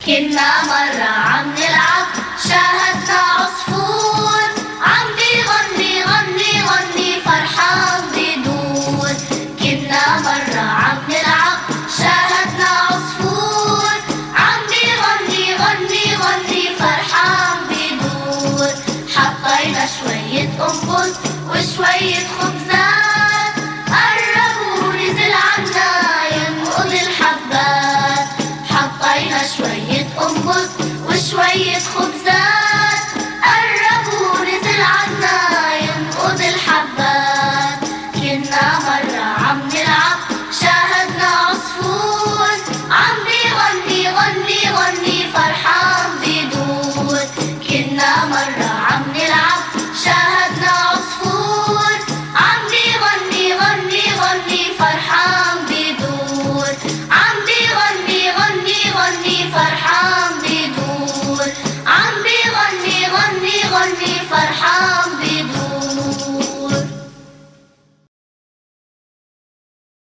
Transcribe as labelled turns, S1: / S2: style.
S1: كنا مرة عم نلعب شاهدنا عصفور عم بيغني غني غني فرحان بيدور. كنا مرة عم نلعب شاهدنا عصفور عم بيغني غني غني فرحان بيدور. حطينا شوية قنفذ وشوية خبزات قرب ونزل عنا ينقض الحبات. حطينا شوية قنفذ وشوية خبزات